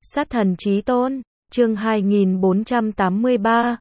Sát thần chí tôn, chương 2483,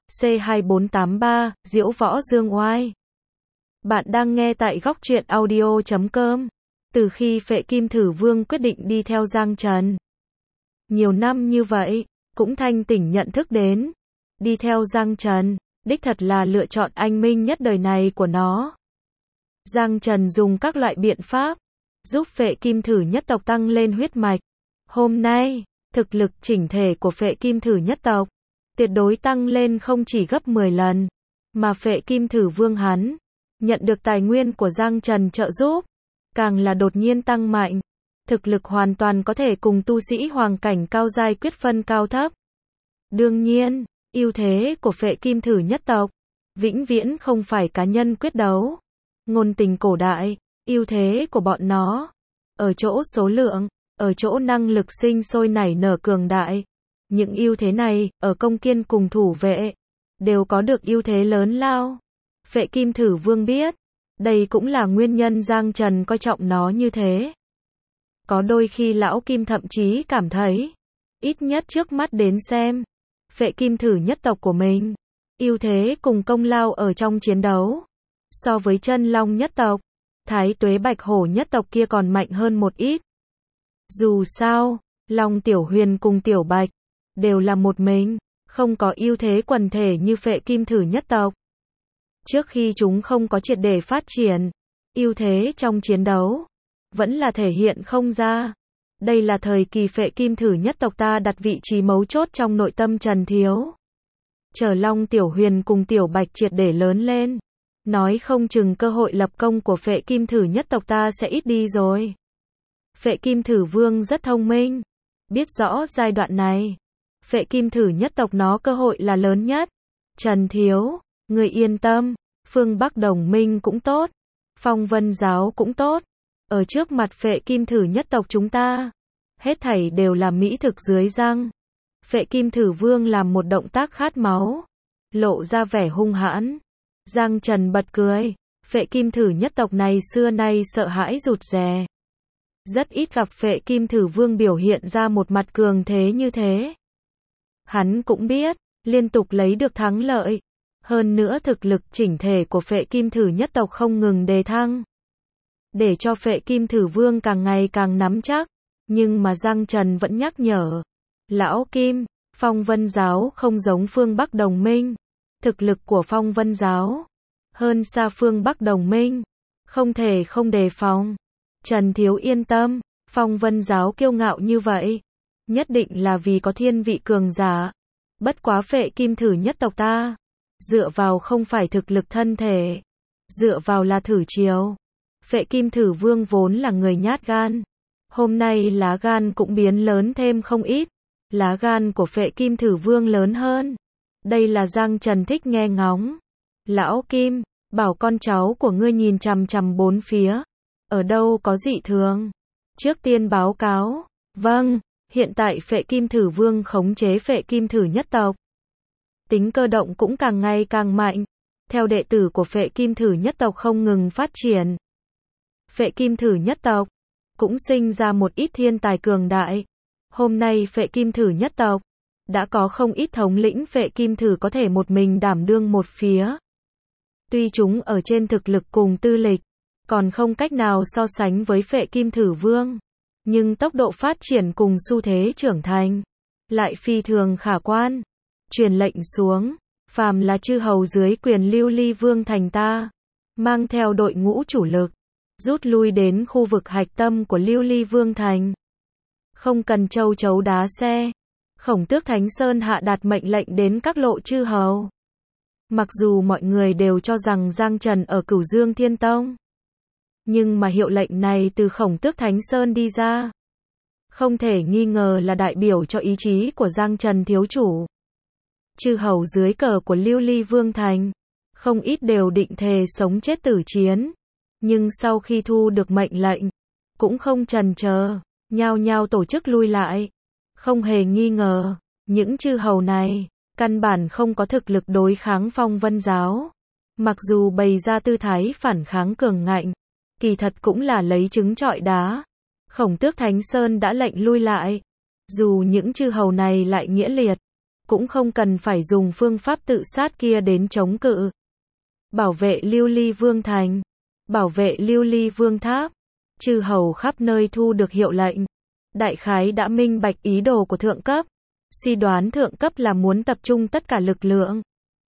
C2483, Diễu võ dương oai. Bạn đang nghe tại góc truyện audio.com. Từ khi Phệ Kim Thử Vương quyết định đi theo Giang Trần nhiều năm như vậy, cũng thanh tỉnh nhận thức đến, đi theo Giang Trần, đích thật là lựa chọn anh minh nhất đời này của nó. Giang Trần dùng các loại biện pháp, giúp Phệ Kim Thử nhất tộc tăng lên huyết mạch. Hôm nay, thực lực chỉnh thể của Phệ Kim Thử nhất tộc, tuyệt đối tăng lên không chỉ gấp 10 lần, mà Phệ Kim Thử Vương hắn, nhận được tài nguyên của Giang Trần trợ giúp, càng là đột nhiên tăng mạnh. Thực lực hoàn toàn có thể cùng tu sĩ hoàng cảnh cao giai quyết phân cao thấp. Đương nhiên, ưu thế của Phệ Kim Thử nhất tộc, vĩnh viễn không phải cá nhân quyết đấu. Ngôn tình cổ đại, ưu thế của bọn nó, ở chỗ số lượng, ở chỗ năng lực sinh sôi nảy nở cường đại. Những ưu thế này, ở công kiên cùng thủ vệ, đều có được ưu thế lớn lao. Phệ Kim Thử Vương biết, đây cũng là nguyên nhân Giang Trần coi trọng nó như thế. Có đôi khi lão Kim thậm chí cảm thấy, ít nhất trước mắt đến xem, Phệ Kim Thử nhất tộc của mình, ưu thế cùng công lao ở trong chiến đấu, so với Chân Long nhất tộc, Thái Tuế Bạch Hổ nhất tộc kia còn mạnh hơn một ít. Dù sao, Long Tiểu Huyền cùng Tiểu Bạch, đều là một mình, không có ưu thế quần thể như Phệ Kim Thử nhất tộc. Trước khi chúng không có triệt để phát triển, ưu thế trong chiến đấu, vẫn là thể hiện không ra. Đây là thời kỳ Phệ Kim Thử nhất tộc ta đặt vị trí mấu chốt trong nội tâm Trần Thiếu. Chờ Long Tiểu Huyền cùng Tiểu Bạch triệt để lớn lên, nói không chừng cơ hội lập công của Phệ Kim Thử nhất tộc ta sẽ ít đi rồi. Phệ Kim Thử Vương rất thông minh, biết rõ giai đoạn này, Phệ Kim Thử nhất tộc nó cơ hội là lớn nhất. Trần Thiếu, người yên tâm, phương Bắc đồng minh cũng tốt, Phong Vân giáo cũng tốt, ở trước mặt Phệ Kim Thử nhất tộc chúng ta, hết thảy đều là mỹ thực dưới răng. Phệ Kim Thử Vương làm một động tác khát máu, lộ ra vẻ hung hãn. Giang Trần bật cười, Phệ Kim Thử nhất tộc này xưa nay sợ hãi rụt rè. Rất ít gặp Phệ Kim Thử Vương biểu hiện ra một mặt cường thế như thế. Hắn cũng biết, liên tục lấy được thắng lợi. Hơn nữa thực lực chỉnh thể của Phệ Kim Thử nhất tộc không ngừng đề thăng. Để cho Phệ Kim Thử Vương càng ngày càng nắm chắc. Nhưng mà Giang Trần vẫn nhắc nhở. Lão Kim, Phong Vân giáo không giống phương Bắc đồng minh. Thực lực của Phong Vân giáo hơn xa phương Bắc đồng minh. Không thể không đề phòng. Trần Thiếu yên tâm, Phong Vân giáo kiêu ngạo như vậy, nhất định là vì có thiên vị cường giả. Bất quá Phệ Kim Thử nhất tộc ta, dựa vào không phải thực lực thân thể, dựa vào là thử chiều. Phệ Kim Thử Vương vốn là người nhát gan, hôm nay lá gan cũng biến lớn thêm không ít. Lá gan của Phệ Kim Thử Vương lớn hơn. Đây là Giang Trần thích nghe ngóng. Lão Kim, bảo con cháu của ngươi nhìn chằm chằm bốn phía, ở đâu có dị thường, trước tiên báo cáo. Vâng, hiện tại Phệ Kim Thử Vương khống chế Phệ Kim Thử nhất tộc, tính cơ động cũng càng ngày càng mạnh. Theo đệ tử của Phệ Kim Thử nhất tộc không ngừng phát triển, Phệ Kim Thử nhất tộc cũng sinh ra một ít thiên tài cường đại. Hôm nay Phệ Kim Thử nhất tộc đã có không ít thống lĩnh Phệ Kim Thử có thể một mình đảm đương một phía. Tuy chúng ở trên thực lực cùng tư lịch, còn không cách nào so sánh với Phệ Kim Thử Vương, nhưng tốc độ phát triển cùng xu thế trưởng thành lại phi thường khả quan. Truyền lệnh xuống, phàm là chư hầu dưới quyền Lưu Ly Vương thành ta, mang theo đội ngũ chủ lực, rút lui đến khu vực hạch tâm của Lưu Ly Vương thành. Không cần châu chấu đá xe. Khổng Tước Thánh Sơn hạ đạt mệnh lệnh đến các lộ chư hầu. Mặc dù mọi người đều cho rằng Giang Trần ở Cửu Dương Thiên Tông, nhưng mà hiệu lệnh này từ Khổng Tước Thánh Sơn đi ra, không thể nghi ngờ là đại biểu cho ý chí của Giang Trần thiếu chủ. Chư hầu dưới cờ của Lưu Ly Vương thành, không ít đều định thề sống chết tử chiến, nhưng sau khi thu được mệnh lệnh, cũng không chần chờ, nhao nhao tổ chức lui lại. Không hề nghi ngờ, những chư hầu này, căn bản không có thực lực đối kháng Phong Vân giáo. Mặc dù bày ra tư thái phản kháng cường ngạnh, kỳ thật cũng là lấy trứng trọi đá. Khổng Tước Thánh Sơn đã lệnh lui lại. Dù những chư hầu này lại nghĩa liệt, cũng không cần phải dùng phương pháp tự sát kia đến chống cự. Bảo vệ Lưu Ly Vương thành, bảo vệ Lưu Ly Vương tháp. Chư hầu khắp nơi thu được hiệu lệnh, đại khái đã minh bạch ý đồ của thượng cấp, suy đoán thượng cấp là muốn tập trung tất cả lực lượng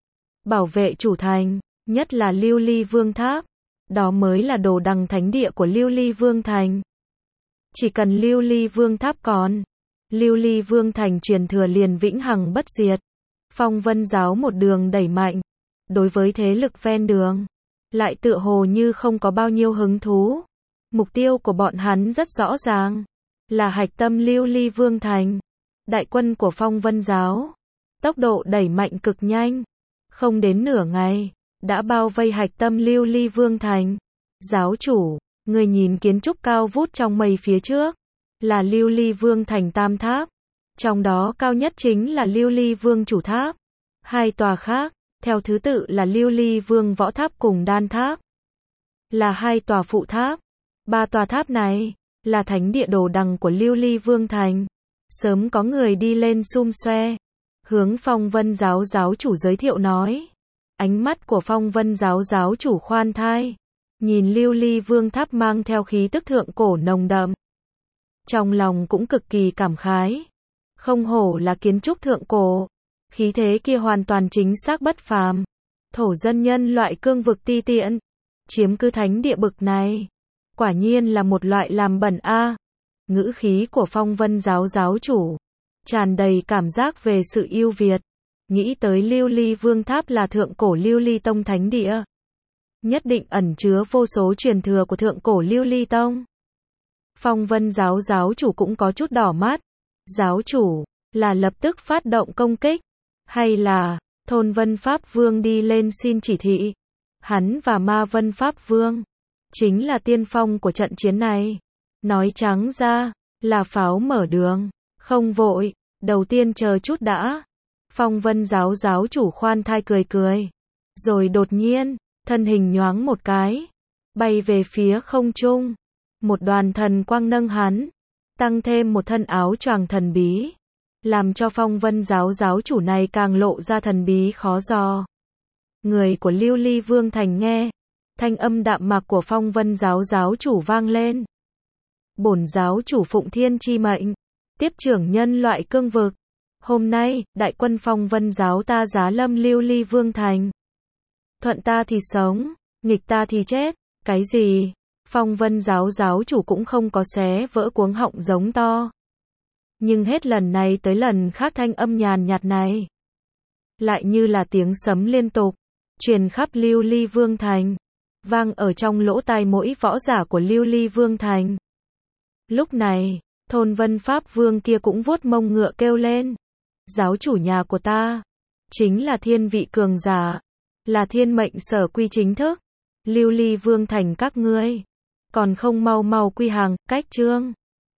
bảo vệ chủ thành, nhất là Lưu Ly Vương tháp. Đó mới là đồ đằng thánh địa của Lưu Ly Vương thành. Chỉ cần Lưu Ly Vương tháp còn, Lưu Ly Vương thành truyền thừa liền vĩnh hằng bất diệt. Phong Vân giáo một đường đẩy mạnh, đối với thế lực ven đường, lại tựa hồ như không có bao nhiêu hứng thú. Mục tiêu của bọn hắn rất rõ ràng, là hạch tâm Lưu Ly Vương thành. Đại quân của Phong Vân giáo, tốc độ đẩy mạnh cực nhanh, không đến nửa ngày, đã bao vây hạch tâm Lưu Ly Vương thành. Giáo chủ, người nhìn kiến trúc cao vút trong mây phía trước, là Lưu Ly Vương thành tam tháp. Trong đó cao nhất chính là Lưu Ly Vương chủ tháp. Hai tòa khác, theo thứ tự là Lưu Ly Vương võ tháp cùng đan tháp, là hai tòa phụ tháp. Ba tòa tháp này, là thánh địa đồ đằng của Lưu Ly Vương thành. Sớm có người đi lên xum xoe, hướng Phong Vân giáo giáo chủ giới thiệu nói. Ánh mắt của Phong Vân giáo giáo chủ khoan thai, nhìn Lưu Ly Vương tháp mang theo khí tức thượng cổ nồng đậm. Trong lòng cũng cực kỳ cảm khái. Không hổ là kiến trúc thượng cổ, khí thế kia hoàn toàn chính xác bất phàm. Thổ dân nhân loại cương vực ti tiện, chiếm cứ thánh địa bực này, quả nhiên là một loại làm bẩn a. Ngữ khí của Phong Vân giáo giáo chủ tràn đầy cảm giác về sự ưu việt. Nghĩ tới Lưu Ly Vương tháp là thượng cổ Lưu Ly tông thánh địa, nhất định ẩn chứa vô số truyền thừa của thượng cổ Lưu Ly tông. Phong Vân giáo giáo chủ cũng có chút đỏ mắt. Giáo chủ, là lập tức phát động công kích, hay là Thôn Vân Pháp Vương đi lên xin chỉ thị? Hắn và Ma Vân Pháp Vương chính là tiên phong của trận chiến này. Nói trắng ra, là pháo mở đường. Không vội, đầu tiên chờ chút đã. Phong Vân giáo giáo chủ khoan thai cười cười. Rồi đột nhiên, thân hình nhoáng một cái, bay về phía không trung. Một đoàn thần quang nâng hắn, tăng thêm một thân áo choàng thần bí, làm cho Phong Vân giáo giáo chủ này càng lộ ra thần bí khó dò. Người của Lưu Ly Vương thành nghe, thanh âm đạm mạc của Phong Vân giáo giáo chủ vang lên. Bổn giáo chủ phụng thiên chi mệnh, tiếp trưởng nhân loại cương vực. Hôm nay, đại quân Phong Vân giáo ta giá lâm Lưu Ly Vương thành. Thuận ta thì sống, nghịch ta thì chết. Cái gì? Phong Vân giáo giáo chủ cũng không có xé vỡ cuống họng giống to. Nhưng hết lần này tới lần khác thanh âm nhàn nhạt này, lại như là tiếng sấm liên tục, truyền khắp Lưu Ly Vương thành, vang ở trong lỗ tai mỗi võ giả của Lưu Ly Vương thành. Lúc này, Thôn Vân Pháp Vương kia cũng vuốt mông ngựa kêu lên. Giáo chủ nhà của ta, chính là thiên vị cường giả, là thiên mệnh sở quy chính thức. Lưu Ly Vương thành các ngươi, còn không mau mau quy hàng, cách chương.